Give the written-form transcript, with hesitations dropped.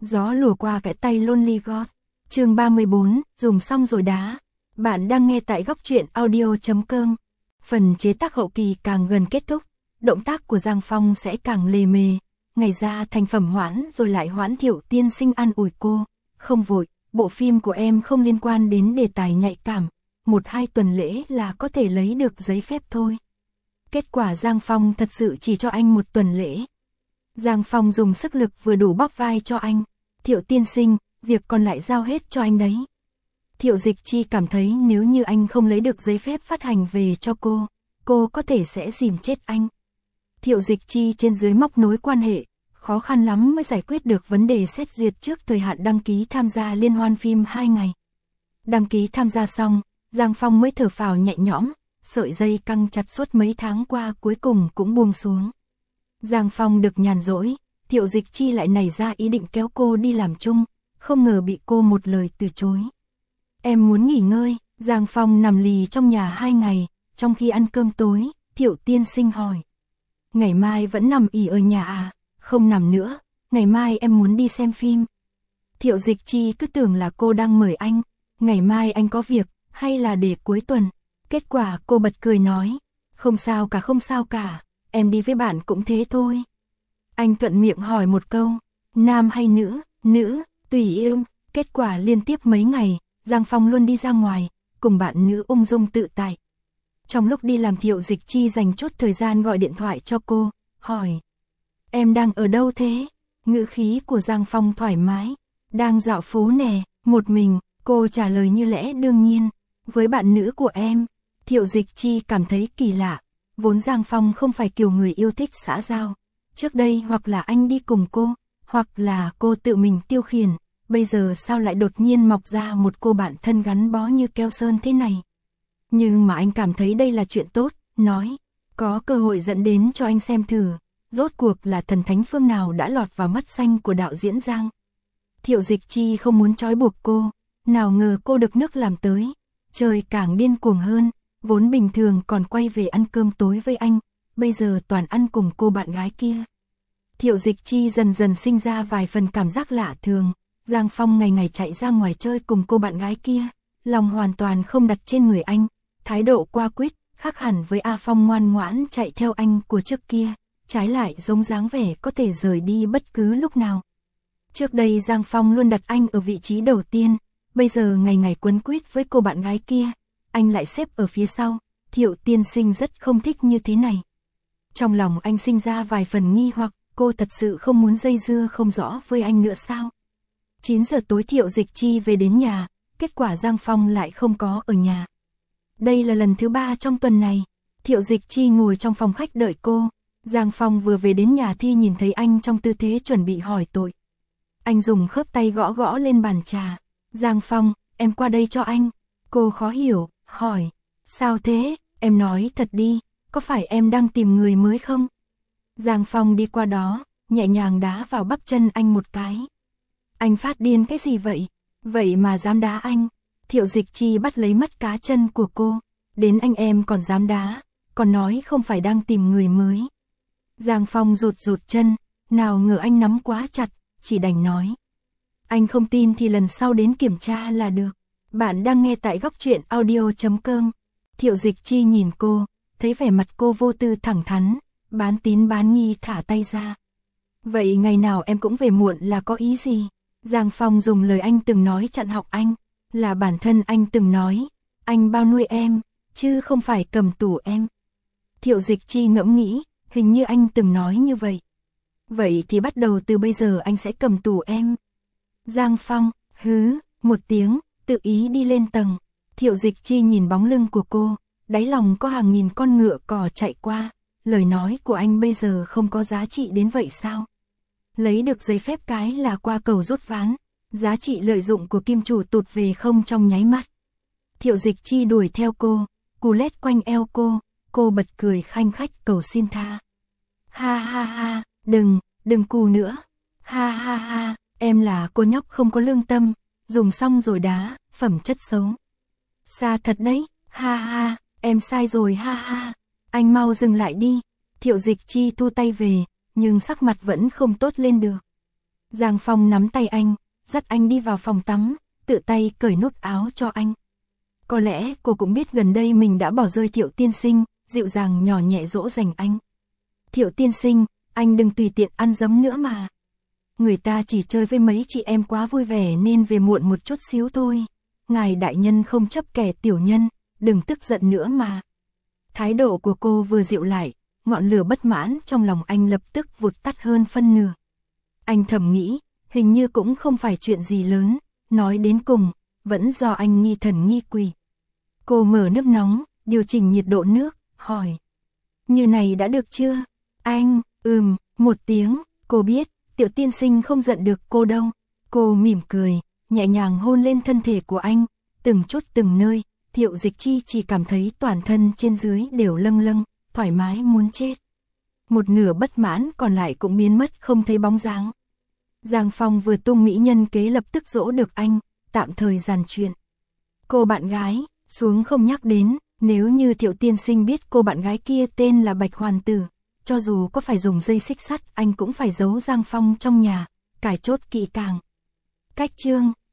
Gió lùa qua cái tay Lonely God. Chương 34, dùng xong rồi đá. Bạn đang nghe tại góc truyện audio.com. Phần chế tác hậu kỳ càng gần kết thúc, động tác của Giang Phong sẽ càng lề mề. Ngày ra thành phẩm hoãn rồi lại hoãn. Thiệu tiên sinh an ủi cô. Không vội, bộ phim của em không liên quan đến đề tài nhạy cảm. 1-2 tuần lễ là có thể lấy được giấy phép thôi. Kết quả Giang Phong thật sự chỉ cho anh 1 tuần lễ. Giang Phong dùng sức lực vừa đủ bóp vai cho anh. Thiệu tiên sinh, việc còn lại giao hết cho anh đấy. Thiệu Dịch Chi cảm thấy nếu như anh không lấy được giấy phép phát hành về cho cô có thể sẽ dìm chết anh. Thiệu Dịch Chi trên dưới móc nối quan hệ, khó khăn lắm mới giải quyết được vấn đề xét duyệt trước thời hạn đăng ký tham gia liên hoan phim 2 ngày. Đăng ký tham gia xong, Giang Phong mới thở phào nhẹ nhõm, sợi dây căng chặt suốt mấy tháng qua cuối cùng cũng buông xuống. Giang Phong được nhàn rỗi, Thiệu Dịch Chi lại nảy ra ý định kéo cô đi làm chung, không ngờ bị cô một lời từ chối. Em muốn nghỉ ngơi. Giang Phong nằm lì trong nhà 2 ngày, trong khi ăn cơm tối, Thiệu tiên sinh hỏi. Ngày mai vẫn nằm ỉ ở nhà à? Không nằm nữa, ngày mai em muốn đi xem phim. Thiệu Dịch Chi cứ tưởng là cô đang mời anh, ngày mai anh có việc, hay là để cuối tuần. Kết quả cô bật cười nói, không sao cả không sao cả, em đi với bạn cũng thế thôi. Anh thuận miệng hỏi một câu, nam hay nữ? Nữ, tùy em. Kết quả liên tiếp mấy ngày, Giang Phong luôn đi ra ngoài, cùng bạn nữ ung dung tự tại. Trong lúc đi làm Thiệu Dịch Chi dành chút thời gian gọi điện thoại cho cô, hỏi. Em đang ở đâu thế? Ngữ khí của Giang Phong thoải mái. Đang dạo phố nè, một mình, cô trả lời như lẽ đương nhiên. Với bạn nữ của em. Thiệu Dịch Chi cảm thấy kỳ lạ. Vốn Giang Phong không phải kiểu người yêu thích xã giao. Trước đây hoặc là anh đi cùng cô, hoặc là cô tự mình tiêu khiển. Bây giờ sao lại đột nhiên mọc ra một cô bạn thân gắn bó như keo sơn thế này. Nhưng mà anh cảm thấy đây là chuyện tốt, nói. Có cơ hội dẫn đến cho anh xem thử. Rốt cuộc là thần thánh phương nào đã lọt vào mắt xanh của đạo diễn Giang. Thiệu Dịch Chi không muốn trói buộc cô. Nào ngờ cô được nước làm tới. Trời càng điên cuồng hơn. Vốn bình thường còn quay về ăn cơm tối với anh. Bây giờ toàn ăn cùng cô bạn gái kia. Thiệu Dịch Chi dần dần sinh ra vài phần cảm giác lạ thường. Giang Phong ngày ngày chạy ra ngoài chơi cùng cô bạn gái kia. Lòng hoàn toàn không đặt trên người anh. Thái độ qua quýt, khác hẳn với A Phong ngoan ngoãn chạy theo anh của trước kia. Trái lại giống dáng vẻ có thể rời đi bất cứ lúc nào. Trước đây Giang Phong luôn đặt anh ở vị trí đầu tiên. Bây giờ ngày ngày quấn quýt với cô bạn gái kia. Anh lại xếp ở phía sau. Thiệu tiên sinh rất không thích như thế này. Trong lòng anh sinh ra vài phần nghi hoặc. Cô thật sự không muốn dây dưa không rõ với anh nữa sao? 9 giờ tối Thiệu Dịch Chi về đến nhà. Kết quả Giang Phong lại không có ở nhà. Đây là lần thứ 3 trong tuần này. Thiệu Dịch Chi ngồi trong phòng khách đợi cô. Giang Phong vừa về đến nhà thì nhìn thấy anh trong tư thế chuẩn bị hỏi tội. Anh dùng khớp tay gõ gõ lên bàn trà. Giang Phong, em qua đây cho anh. Cô khó hiểu, hỏi. Sao thế, em nói thật đi, có phải em đang tìm người mới không? Giang Phong đi qua đó, nhẹ nhàng đá vào bắp chân anh một cái. Anh phát điên cái gì vậy? Vậy mà dám đá anh? Thiệu Dịch Chi bắt lấy mắt cá chân của cô. Đến anh em còn dám đá, còn nói không phải đang tìm người mới. Giang Phong rụt chân, nào ngờ anh nắm quá chặt, chỉ đành nói. Anh không tin thì lần sau đến kiểm tra là được. Bạn đang nghe tại góc truyện audio.com. Thiệu Dịch Chi nhìn cô, thấy vẻ mặt cô vô tư thẳng thắn, bán tín bán nghi thả tay ra. Vậy ngày nào em cũng về muộn là có ý gì? Giang Phong dùng lời anh từng nói chặn họng anh, là bản thân anh từng nói, anh bao nuôi em, chứ không phải cầm tù em. Thiệu Dịch Chi ngẫm nghĩ, hình như anh từng nói như vậy. Vậy thì bắt đầu từ bây giờ anh sẽ cầm tù em. Giang Phong, hứ, một tiếng, tự ý đi lên tầng. Thiệu Dịch Chi nhìn bóng lưng của cô, đáy lòng có hàng nghìn con ngựa cò chạy qua. Lời nói của anh bây giờ không có giá trị đến vậy sao? Lấy được giấy phép cái là qua cầu rút ván. Giá trị lợi dụng của kim chủ tụt về không trong nháy mắt. Thiệu Dịch Chi đuổi theo cô, cù lét quanh eo cô bật cười khanh khách cầu xin tha. Ha ha ha, đừng cù nữa. Ha ha ha, em là cô nhóc không có lương tâm, dùng xong rồi đá, phẩm chất xấu. Xa thật đấy, ha ha, em sai rồi ha ha. Anh mau dừng lại đi. Thiệu Dịch Chi thu tay về, nhưng sắc mặt vẫn không tốt lên được. Giang Phong nắm tay anh, dắt anh đi vào phòng tắm, tự tay cởi nút áo cho anh. Có lẽ cô cũng biết gần đây mình đã bỏ rơi Thiệu tiên sinh, dịu dàng nhỏ nhẹ dỗ dành anh. Thiệu tiên sinh, anh đừng tùy tiện ăn dấm nữa mà. Người ta chỉ chơi với mấy chị em quá vui vẻ nên về muộn một chút xíu thôi. Ngài đại nhân không chấp kẻ tiểu nhân, đừng tức giận nữa mà. Thái độ của cô vừa dịu lại, ngọn lửa bất mãn trong lòng anh lập tức vụt tắt hơn phân nửa. Anh thầm nghĩ, hình như cũng không phải chuyện gì lớn, nói đến cùng, vẫn do anh nghi thần nghi quỷ. Cô mở nước nóng, điều chỉnh nhiệt độ nước, hỏi. Như này đã được chưa? Anh, một tiếng, cô biết, Tiểu tiên sinh không giận được cô đâu. Cô mỉm cười, nhẹ nhàng hôn lên thân thể của anh, từng chút từng nơi, Thiệu Dịch Chi chỉ cảm thấy toàn thân trên dưới đều lâng lâng, thoải mái muốn chết. Một nửa bất mãn còn lại cũng biến mất không thấy bóng dáng. Giang Phong vừa tung mỹ nhân kế lập tức dỗ được anh, tạm thời giàn chuyện. Cô bạn gái, xuống không nhắc đến, nếu như Thiệu tiên sinh biết cô bạn gái kia tên là Bạch Hoàn Tử, cho dù có phải dùng dây xích sắt anh cũng phải giấu Giang Phong trong nhà, cài chốt kỹ càng. Cách chương